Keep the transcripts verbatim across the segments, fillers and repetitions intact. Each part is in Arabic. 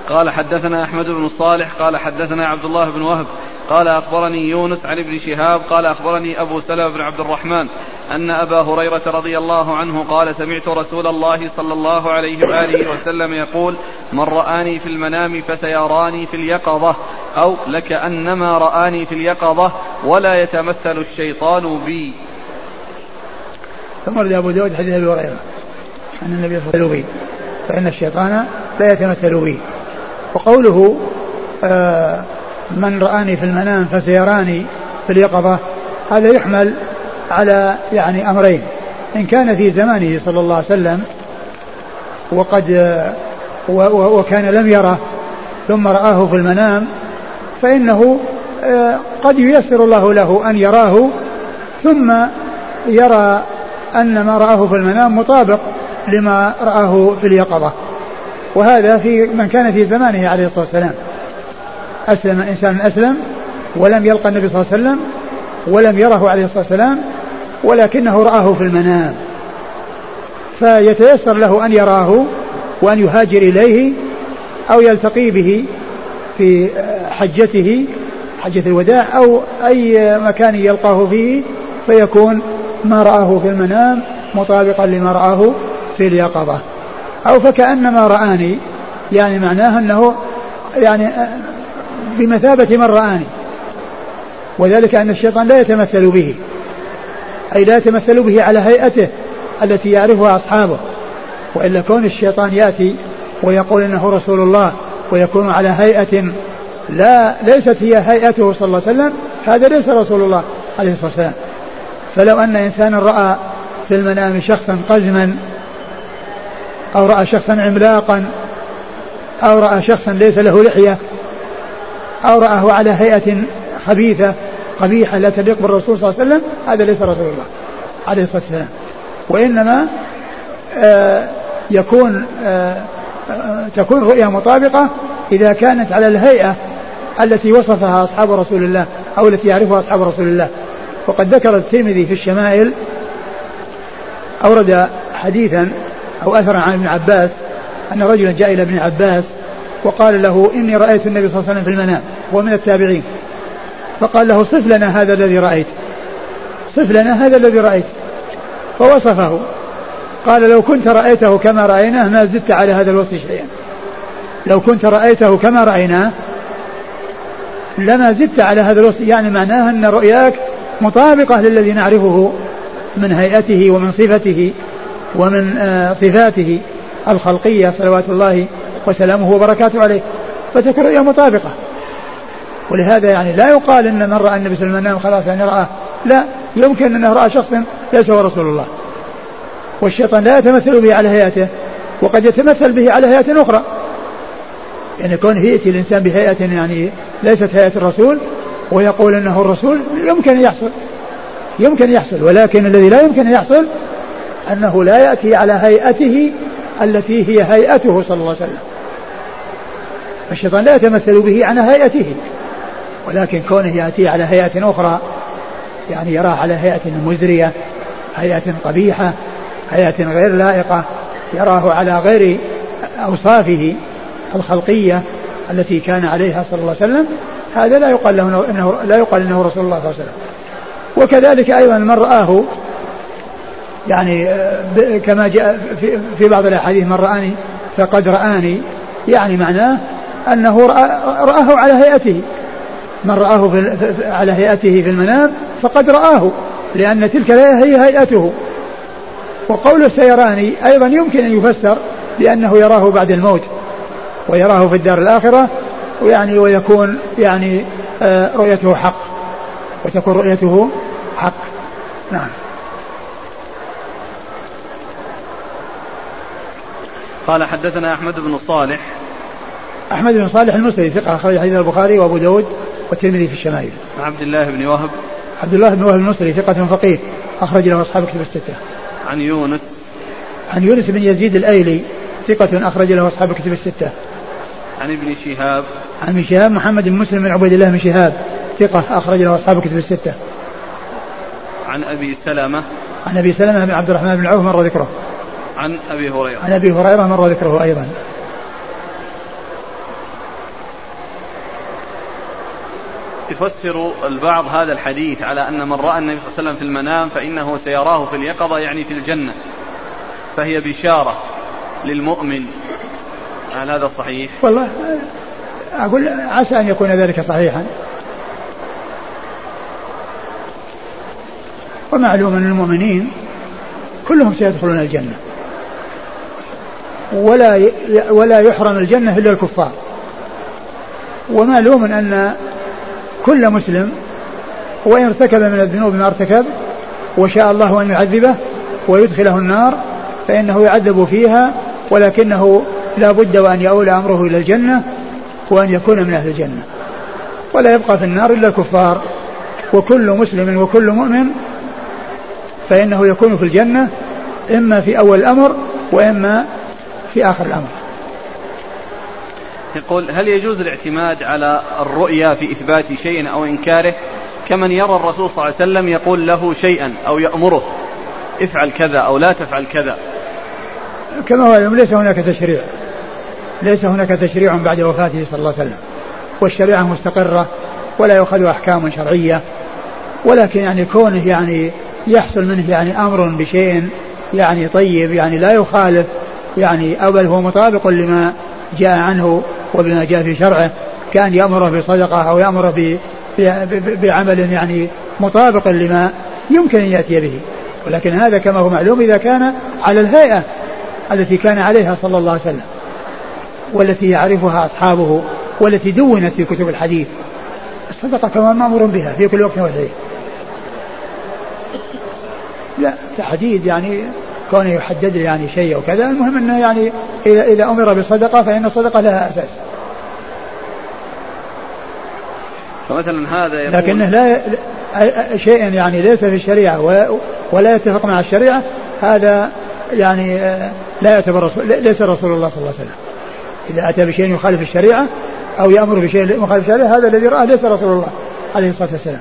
قال حدثنا أحمد بن الصالح قال حدثنا عبد الله بن وهب قال أخبرني يونس عن ابن شهاب قال أخبرني أبو سلمة بن عبد الرحمن أن أبا هريرة رضي الله عنه قال سمعت رسول الله صلى الله عليه وآله وسلم يقول من رآني في المنام فسيراني في اليقظة أو لكأنما رآني في اليقظة ولا يتمثل الشيطان بي. ثم رد أبو داود حديث أبي هريرة أن النبي صلى الله عليه وسلم فإن الشيطان لا يتمثل بي. وقوله آه من رآني في المنام فسيراني في اليقظة هذا يحمل على يعني أمرين. إن كان في زمانه صلى الله عليه وسلم وقد وكان لم يره ثم رآه في المنام فإنه قد ييسر الله له أن يراه ثم يرى أن ما رآه في المنام مطابق لما رآه في اليقظة. وهذا في من كان في زمانه عليه الصلاة والسلام. أسلم إنسان أسلم ولم يلقى النبي صلى الله عليه وسلم ولم يره عليه الصلاة والسلام ولكنه رآه في المنام فيتيسر له أن يراه وأن يهاجر إليه أو يلتقي به في حجته حجة الوداع أو أي مكان يلقاه فيه فيكون ما رآه في المنام مطابقا لما رآه في اليقظة. أو فكأنما رآني يعني معناه أنه يعني بمثابة من رآني وذلك أن الشيطان لا يتمثل به أي لا يتمثل به على هيئته التي يعرفها أصحابه. وإلا كون الشيطان يأتي ويقول إنه رسول الله ويكون على هيئة لا ليست هي هيئته صلى الله عليه وسلم هذا ليس رسول الله عليه الصلاة والسلام. فلو أن إنسانا رأى في المنام شخصا قزما أو رأى شخصا عملاقا أو رأى شخصا ليس له لحية أو رآه على هيئة خبيثة قبيحة لا تليق بالرسول صلى الله عليه وسلم هذا ليس رسول الله عليه الصلاة والسلام. وإنما آه يكون آه آه تكون رؤيا مطابقة إذا كانت على الهيئة التي وصفها أصحاب رسول الله أو التي يعرفها أصحاب رسول الله. وقد ذكر الترمذي في الشمائل أورد حديثا أو أثرا عن ابن عباس أن رجلا جاء إلى ابن عباس وقال له إني رأيت النبي صلى الله عليه وسلم في المنام هو من التابعين فقال له صف لنا هذا الذي رأيت صف لنا هذا الذي رأيت فوصفه قال لو كنت رأيته كما رأيناه ما زدت على هذا الوصف شيئا لو كنت رأيته كما رأيناه لما زدت على هذا الوصف يعني معناه أن رؤياك مطابقة للذي نعرفه من هيئته ومن صفته ومن صفاته الخلقية صلوات الله وسلامه وبركاته عليه فتكون رؤيا مطابقة. ولهذا يعني لا يقال إن من رأى النبي صلى الله عليه وسلم خلاص يعني رأى لا يمكن أنه رأى شخصا ليس هو رسول الله. والشيطان لا يتمثل به على هيئته وقد يتمثل به على هيئة أخرى يعني كون هيئة الإنسان بهيئة يعني ليست هيئة الرسول ويقول أنه الرسول يمكن يحصل يمكن يحصل ولكن الذي لا يمكن يحصل أنه لا يأتي على هيئته التي هي هيئته صلى الله عليه وسلم. الشيطان لا يتمثل به على هيئته ولكن كونه يأتي على هيئة أخرى يعني يراه على هيئة مزرية هيئة قبيحة هيئة غير لائقة يراه على غير أوصافه الخلقية التي كان عليها صلى الله عليه وسلم هذا لا يقال له إنه لا يقال إنه رسول الله صلى الله عليه وسلم. وكذلك أيضا من رآه يعني كما جاء في بعض الأحاديث من رآني فقد رآني يعني معناه أنه رآه على هيئته من رآه في على هيئته في المنام فقد رآه لأن تلك هي هيئته. وقول سيراني أيضا يمكن أن يفسر بأنه يراه بعد الموت ويراه في الدار الآخرة ويعني ويكون يعني رؤيته حق وتكون رؤيته حق. نعم. قال حدثنا أحمد بن صالح أحمد بن صالح المصري ثقة أخرج حديث البخاري وأبو داود والترمذي في الشمائل. عبد الله بن وهب عبد الله بن وهب المصري ثقة فقيه أخرج له أصحاب كتب الستة. عن يونس عن يونس بن يزيد الأيلي ثقة أخرج له أصحاب كتب الستة. عن ابن شهاب عن ابن شهاب محمد بن مسلم بن عبيد الله بن شهاب ثقة أخرج له أصحاب كتب الستة. عن أبي سلمة عن أبي سلمة بن عبد الرحمن بن عوف مر ذكره. عن أبي هريرة عن أبي هريرة مر ذكره أيضا. يفسر البعض هذا الحديث على أن من رأى النبي صلى الله عليه وسلم في المنام فإنه سيراه في اليقظة، يعني في الجنة، فهي بشارة للمؤمن. هل هذا صحيح؟ والله أقول عسى أن يكون ذلك صحيحا، ومعلوم أن المؤمنين كلهم سيدخلون الجنة، ولا ولا يحرم الجنة إلا الكفار. ومعلوم أن كل مسلم وإن ارتكب من الذنوب ما ارتكب وشاء الله أن يعذبه ويدخله النار فإنه يعذب فيها، ولكنه لا بد وأن يؤول أمره إلى الجنة وأن يكون من أهل الجنة، ولا يبقى في النار إلا الكفار. وكل مسلم وكل مؤمن فإنه يكون في الجنة إما في أول الأمر وإما في آخر الأمر. يقول: هل يجوز الاعتماد على الرؤيا في إثبات شيء أو إنكاره، كمن يرى الرسول صلى الله عليه وسلم يقول له شيئا أو يأمره افعل كذا أو لا تفعل كذا؟ كما هو يوم ليس هناك تشريع ليس هناك تشريع بعد وفاته صلى الله عليه وسلم، والشريعة مستقرة ولا يؤخذ أحكام شرعية، ولكن يعني كونه يعني يحصل منه يعني أمر بشيء يعني طيب يعني لا يخالف يعني أو بل هو مطابق لما جاء عنه وبما جاء في شرعه، كان يأمره بصدقة أو يأمره بعمل يعني مطابق لما يمكن أن يأتي به، ولكن هذا كما هو معلوم إذا كان على الهيئة التي كان عليها صلى الله عليه وسلم والتي يعرفها أصحابه والتي دونت في كتب الحديث. الصدقة كما مأمور بها في كل وقت وحين. لا تحديد يعني كونه يحدد يعني شيء وكذا، المهم أنه يعني إذا, إذا أمر بصدقة فإن الصدقة لها أساس. فمثلا هذا يقول لكنه لا شيء يعني ليس في الشريعة ولا يتفق مع الشريعة، هذا يعني لا يعتبر رسول، ليس رسول الله صلى الله عليه وسلم. إذا أتى بشيء يخالف الشريعة أو يأمر بشيء مخالف الشريعة هذا الذي رآه ليس رسول الله عليه الصلاة والسلام.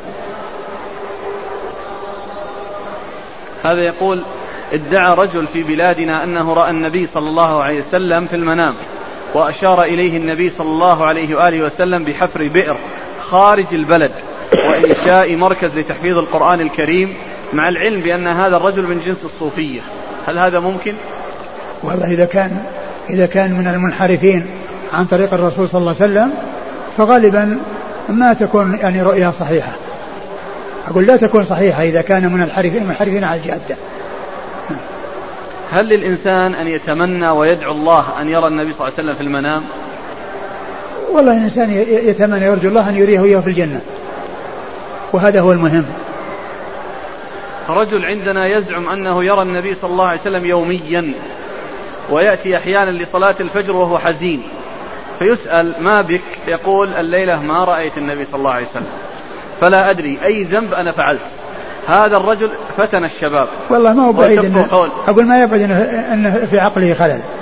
هذا يقول: ادعى رجل في بلادنا أنه رأى النبي صلى الله عليه وسلم في المنام، وأشار إليه النبي صلى الله عليه وآله وسلم بحفر بئر خارج البلد وإنشاء مركز لتحفيظ القرآن الكريم، مع العلم بأن هذا الرجل من جنس الصوفية. هل هذا ممكن؟ والله إذا كان إذا كان من المنحرفين عن طريق الرسول صلى الله عليه وسلم فغالبا ما تكون يعني رؤيا صحيحة. أقول لا تكون صحيحة إذا كان من الحرفين المنحرفين على الجادة. هل للإنسان أن يتمنى ويدعو الله أن يرى النبي صلى الله عليه وسلم في المنام؟ والله الإنسان يتمنى ويرجو الله أن يريه إياه في الجنة، وهذا هو المهم. رجل عندنا يزعم أنه يرى النبي صلى الله عليه وسلم يوميا، ويأتي أحيانا لصلاة الفجر وهو حزين، فيسأل: ما بك؟ يقول: الليلة ما رأيت النبي صلى الله عليه وسلم، فلا أدري أي ذنب أنا فعلت. هذا الرجل فتن الشباب. والله ما هو بعيد إنه أقول ما يبعد إنه في عقله خلل،